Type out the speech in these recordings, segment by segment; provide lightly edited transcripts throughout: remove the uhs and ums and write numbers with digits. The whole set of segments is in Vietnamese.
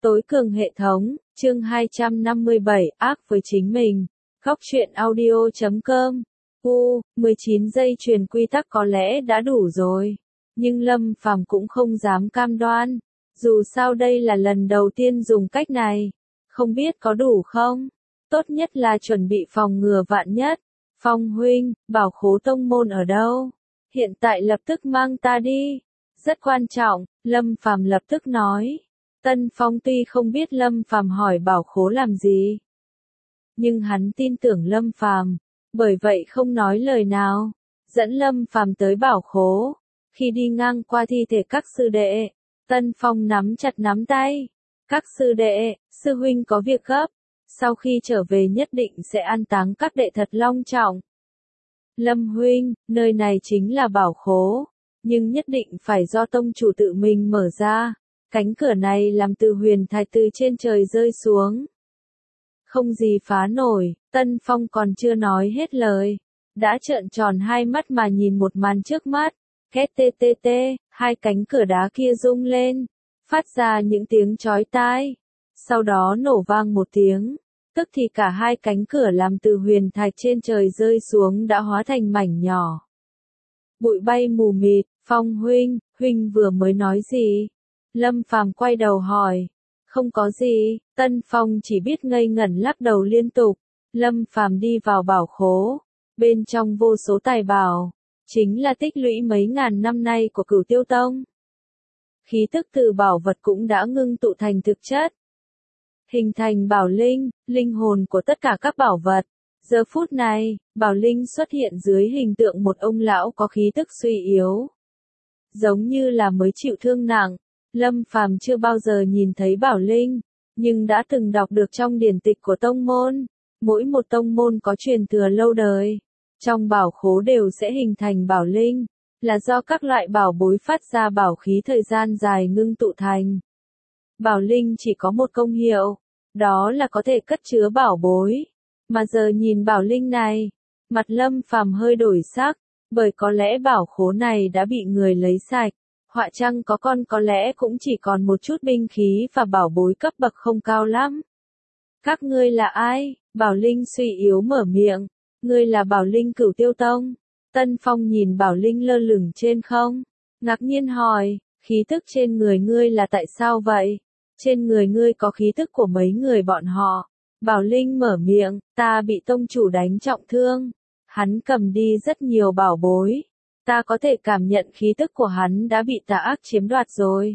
Tối cường hệ thống, chương 257, ác với chính mình. Góc truyện audio.com. 19 giây truyền quy tắc có lẽ đã đủ rồi. Nhưng Lâm Phàm cũng không dám cam đoan. Dù sao đây là lần đầu tiên dùng cách này. Không biết có đủ không? Tốt nhất là chuẩn bị phòng ngừa vạn nhất. Phong huynh, bảo khố tông môn ở đâu? Hiện tại lập tức mang ta đi. Rất quan trọng, Lâm Phàm lập tức nói. Tân Phong tuy không biết Lâm Phàm hỏi bảo khố làm gì, nhưng hắn tin tưởng Lâm Phàm, bởi vậy không nói lời nào, dẫn Lâm Phàm tới bảo khố. Khi đi ngang qua thi thể các sư đệ, Tân Phong nắm chặt nắm tay. Các sư đệ, sư huynh có việc gấp, sau khi trở về nhất định sẽ an táng các đệ thật long trọng. Lâm huynh, nơi này chính là bảo khố, nhưng nhất định phải do tông chủ tự mình mở ra. Cánh cửa này làm từ huyền thạch từ trên trời rơi xuống. Không gì phá nổi, Tân Phong còn chưa nói hết lời. Đã trợn tròn hai mắt mà nhìn một màn trước mắt. Két tê tê tê, hai cánh cửa đá kia rung lên, phát ra những tiếng chói tai. Sau đó nổ vang một tiếng, tức thì cả hai cánh cửa làm từ huyền thạch trên trời rơi xuống đã hóa thành mảnh nhỏ. Bụi bay mù mịt. Phong huynh, huynh vừa mới nói gì? Lâm Phàm quay đầu hỏi. Không có gì, Tân Phong chỉ biết ngây ngẩn lắc đầu liên tục. Lâm Phàm đi vào bảo khố, bên trong vô số tài bảo, chính là tích lũy mấy ngàn năm nay của Cửu Tiêu Tông. Khí tức từ bảo vật cũng đã ngưng tụ thành thực chất, hình thành bảo linh, linh hồn của tất cả các bảo vật. Giờ phút này, bảo linh xuất hiện dưới hình tượng một ông lão có khí tức suy yếu, giống như là mới chịu thương nặng. Lâm Phàm chưa bao giờ nhìn thấy bảo linh, nhưng đã từng đọc được trong điển tịch của tông môn. Mỗi một tông môn có truyền thừa lâu đời, trong bảo khố đều sẽ hình thành bảo linh, là do các loại bảo bối phát ra bảo khí thời gian dài ngưng tụ thành. Bảo linh chỉ có một công hiệu, đó là có thể cất chứa bảo bối. Mà giờ nhìn bảo linh này, mặt Lâm Phàm hơi đổi sắc, bởi có lẽ bảo khố này đã bị người lấy sạch. Họa chăng có con có lẽ cũng chỉ còn một chút binh khí và bảo bối cấp bậc không cao lắm. Các ngươi là ai? Bảo linh suy yếu mở miệng. Ngươi là bảo linh Cửu Tiêu Tông. Tân Phong nhìn bảo linh lơ lửng trên không, ngạc nhiên hỏi, khí tức trên người ngươi là tại sao vậy? Trên người ngươi có khí tức của mấy người bọn họ. Bảo linh mở miệng, ta bị tông chủ đánh trọng thương. Hắn cầm đi rất nhiều bảo bối. Ta có thể cảm nhận khí tức của hắn đã bị tà ác chiếm đoạt rồi.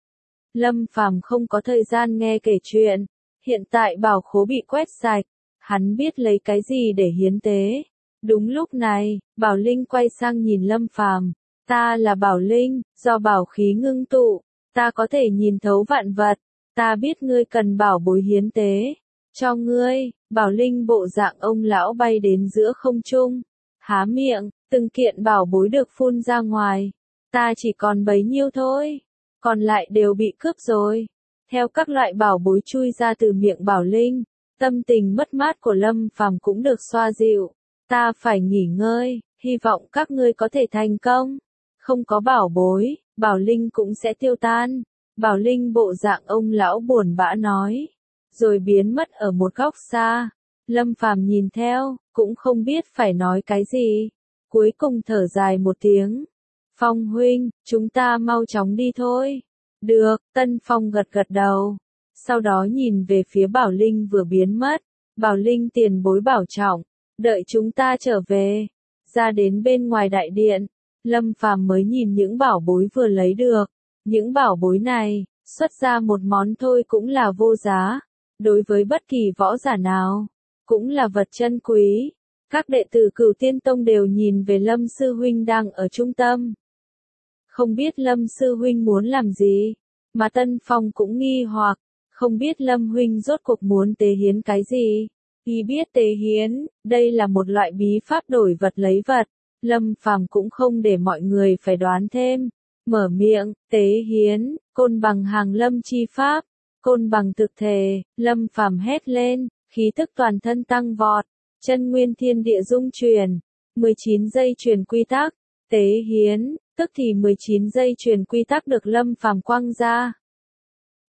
Lâm Phàm không có thời gian nghe kể chuyện. Hiện tại bảo khố bị quét sạch. Hắn biết lấy cái gì để hiến tế. Đúng lúc này, Bảo Linh quay sang nhìn Lâm Phàm. Ta là Bảo Linh, do bảo khí ngưng tụ. Ta có thể nhìn thấu vạn vật. Ta biết ngươi cần bảo bối hiến tế. Cho ngươi, Bảo Linh bộ dạng ông lão bay đến giữa không trung. Há miệng, từng kiện bảo bối được phun ra ngoài. Ta chỉ còn bấy nhiêu thôi. Còn lại đều bị cướp rồi. Theo các loại bảo bối chui ra từ miệng Bảo Linh, tâm tình mất mát của Lâm Phàm cũng được xoa dịu. Ta phải nghỉ ngơi, hy vọng các ngươi có thể thành công. Không có bảo bối, Bảo Linh cũng sẽ tiêu tan. Bảo Linh bộ dạng ông lão buồn bã nói, rồi biến mất ở một góc xa. Lâm Phàm nhìn theo, cũng không biết phải nói cái gì. Cuối cùng thở dài một tiếng. Phong huynh, chúng ta mau chóng đi thôi. Được, Tân Phong gật gật đầu. Sau đó nhìn về phía Bảo Linh vừa biến mất. Bảo Linh tiền bối bảo trọng, đợi chúng ta trở về. Ra đến bên ngoài đại điện, Lâm Phàm mới nhìn những bảo bối vừa lấy được. Những bảo bối này, xuất ra một món thôi cũng là vô giá. Đối với bất kỳ võ giả nào, cũng là vật chân quý. Các đệ tử Cửu Tiên Tông đều nhìn về Lâm Sư Huynh đang ở trung tâm. Không biết Lâm Sư Huynh muốn làm gì, mà Tân Phong cũng nghi hoặc, không biết Lâm Huynh rốt cuộc muốn tế hiến cái gì. Y biết tế hiến, đây là một loại bí pháp đổi vật lấy vật. Lâm Phàm cũng không để mọi người phải đoán thêm. Mở miệng, tế hiến, côn bằng hàng lâm chi pháp, côn bằng thực thể. Lâm Phàm hét lên, khí tức toàn thân tăng vọt. Chân nguyên thiên địa dung truyền, 19 giây truyền quy tắc, tế hiến, tức thì 19 giây truyền quy tắc được Lâm Phàm quăng ra.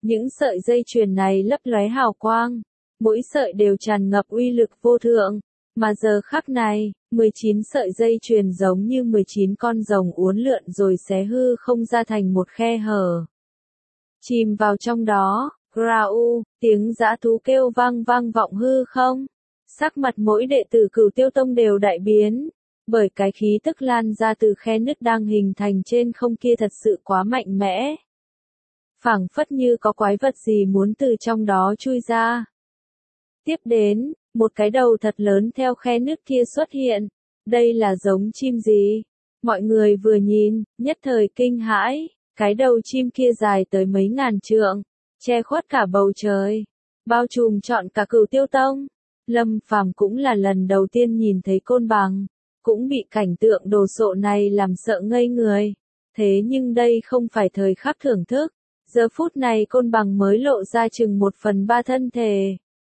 Những sợi dây chuyền này lấp lóe hào quang, mỗi sợi đều tràn ngập uy lực vô thượng, mà giờ khắc này, 19 sợi dây chuyền giống như 19 con rồng uốn lượn rồi xé hư không ra thành một khe hở. Chìm vào trong đó, Grau, tiếng dã thú kêu vang vang vọng hư không. Sắc mặt mỗi đệ tử Cửu Tiêu Tông đều đại biến, bởi cái khí tức lan ra từ khe nứt đang hình thành trên không kia thật sự quá mạnh mẽ. Phảng phất như có quái vật gì muốn từ trong đó chui ra. Tiếp đến, một cái đầu thật lớn theo khe nứt kia xuất hiện. Đây là giống chim gì? Mọi người vừa nhìn, nhất thời kinh hãi, cái đầu chim kia dài tới mấy ngàn trượng, che khuất cả bầu trời, bao trùm trọn cả Cửu Tiêu Tông. Lâm Phàm cũng là lần đầu tiên nhìn thấy côn bằng, cũng bị cảnh tượng đồ sộ này làm sợ ngây người. Thế nhưng đây không phải thời khắc thưởng thức, giờ phút này côn bằng mới lộ ra chừng 1/3 thân thể.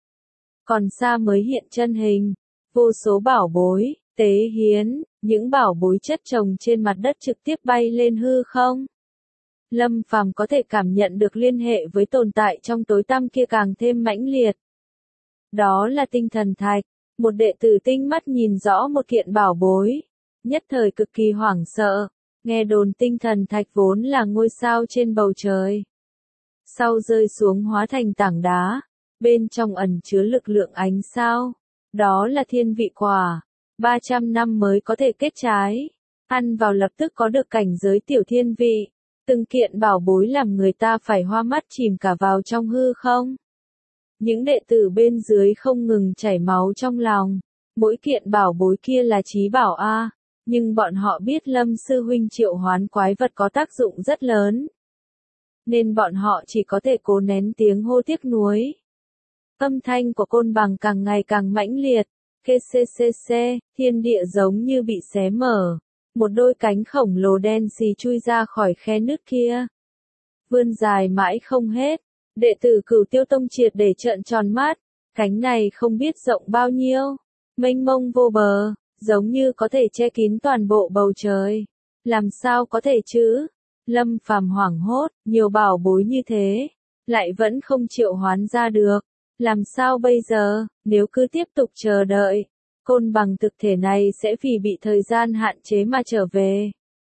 Còn xa mới hiện chân hình, vô số bảo bối, tế hiến, những bảo bối chất chồng trên mặt đất trực tiếp bay lên hư không. Lâm Phàm có thể cảm nhận được liên hệ với tồn tại trong tối tăm kia càng thêm mãnh liệt. Đó là tinh thần thạch, một đệ tử tinh mắt nhìn rõ một kiện bảo bối, nhất thời cực kỳ hoảng sợ, nghe đồn tinh thần thạch vốn là ngôi sao trên bầu trời. Sau rơi xuống hóa thành tảng đá, bên trong ẩn chứa lực lượng ánh sao, đó là thiên vị quả, 300 năm mới có thể kết trái, ăn vào lập tức có được cảnh giới tiểu thiên vị, từng kiện bảo bối làm người ta phải hoa mắt chìm cả vào trong hư không. Những đệ tử bên dưới không ngừng chảy máu trong lòng, mỗi kiện bảo bối kia là chí bảo a, nhưng bọn họ biết Lâm sư huynh triệu hoán quái vật có tác dụng rất lớn, nên bọn họ chỉ có thể cố nén tiếng hô tiếc nuối. Âm thanh của côn bằng càng ngày càng mãnh liệt, kccc, thiên địa giống như bị xé mở, một đôi cánh khổng lồ đen xì chui ra khỏi khe nứt kia, vươn dài mãi không hết. Đệ tử Cửu Tiêu Tông triệt để trợn tròn mắt, cánh này không biết rộng bao nhiêu, mênh mông vô bờ, giống như có thể che kín toàn bộ bầu trời. Làm sao có thể chứ? Lâm Phàm hoảng hốt, nhiều bảo bối như thế, lại vẫn không triệu hoán ra được. Làm sao bây giờ, nếu cứ tiếp tục chờ đợi, côn bằng thực thể này sẽ vì bị thời gian hạn chế mà trở về.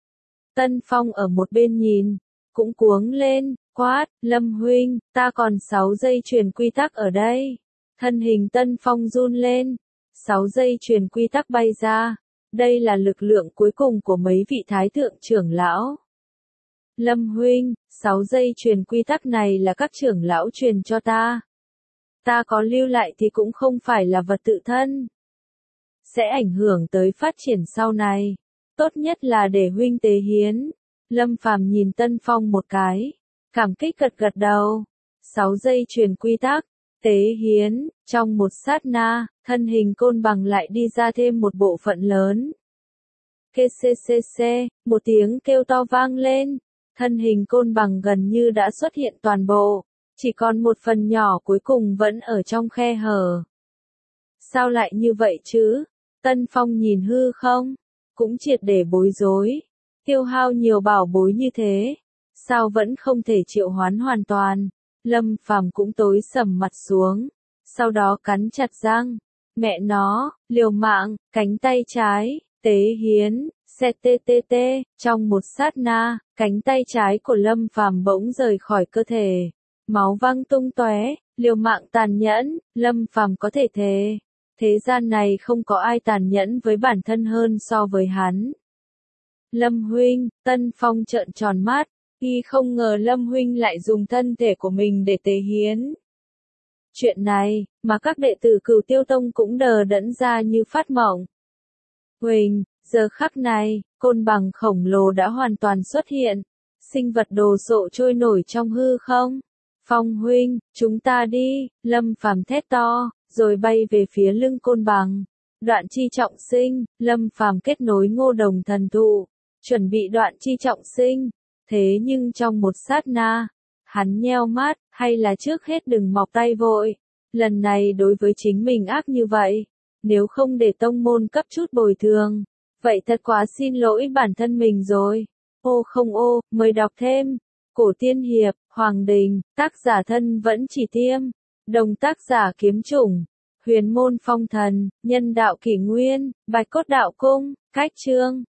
Tân Phong ở một bên nhìn, cũng cuống lên, quát, Lâm huynh, ta còn 6 dây chuyền quy tắc ở đây. Thân hình Tân Phong run lên, 6 dây chuyền quy tắc bay ra. Đây là lực lượng cuối cùng của mấy vị thái thượng trưởng lão. Lâm huynh, 6 dây chuyền quy tắc này là các trưởng lão truyền cho ta. Ta có lưu lại thì cũng không phải là vật tự thân. Sẽ ảnh hưởng tới phát triển sau này. Tốt nhất là để huynh tế hiến. Lâm Phàm nhìn Tân Phong một cái, cảm kích gật gật đầu. 6 dây chuyền quy tắc, tế hiến, trong một sát na, thân hình côn bằng lại đi ra thêm một bộ phận lớn. Kccc, một tiếng kêu to vang lên, thân hình côn bằng gần như đã xuất hiện toàn bộ, chỉ còn một phần nhỏ cuối cùng vẫn ở trong khe hở. Sao lại như vậy chứ? Tân Phong nhìn hư không, cũng triệt để bối rối. Tiêu hao nhiều bảo bối như thế, sao vẫn không thể triệu hoán hoàn toàn? Lâm Phàm cũng tối sầm mặt xuống, sau đó cắn chặt răng. Mẹ nó, liều mạng, cánh tay trái, tế hiến, CTTT, trong một sát na, cánh tay trái của Lâm Phàm bỗng rời khỏi cơ thể, máu văng tung tóe, liều mạng tàn nhẫn, Lâm Phàm có thể thề, thế gian này không có ai tàn nhẫn với bản thân hơn so với hắn. Lâm huynh, Tân Phong trợn tròn mắt, y không ngờ Lâm huynh lại dùng thân thể của mình để tế hiến. Chuyện này, mà các đệ tử Cửu Tiêu Tông cũng đờ đẫn ra như phát mộng. Huỳnh, giờ khắc này, côn bằng khổng lồ đã hoàn toàn xuất hiện, sinh vật đồ sộ trôi nổi trong hư không. Phong huynh, chúng ta đi, Lâm Phàm thét to, rồi bay về phía lưng côn bằng. Đoạn chi trọng sinh, Lâm Phàm kết nối Ngô Đồng thần thụ, chuẩn bị đoạn chi trọng sinh. Thế nhưng trong một sát na, hắn nheo mắt, hay là trước hết đừng mọc tay vội. Lần này đối với chính mình ác như vậy, nếu không để tông môn cấp chút bồi thường, vậy thật quá xin lỗi bản thân mình rồi. Ô không ô, mời đọc thêm. Cổ tiên hiệp, Hoàng Đình, tác giả thân vẫn chỉ tiêm, đồng tác giả kiếm chủng, huyền môn phong thần, nhân đạo kỷ nguyên, bạch cốt đạo cung, cách chương.